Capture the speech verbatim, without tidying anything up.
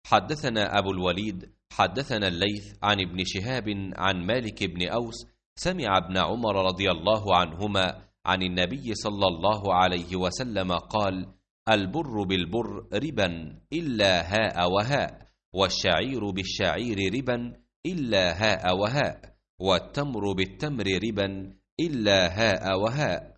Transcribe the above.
حدثنا أبو الوليد حدثنا الليث عن ابن شهاب عن مالك بن أوس سمع ابن عمر رضي الله عنهما عن النبي صلى الله عليه وسلم قال: البر بالبر ربا إلا هاء وهاء، والشعير بالشعير ربا إلا هاء وهاء، والتمر بالتمر ربا إلا هاء وهاء،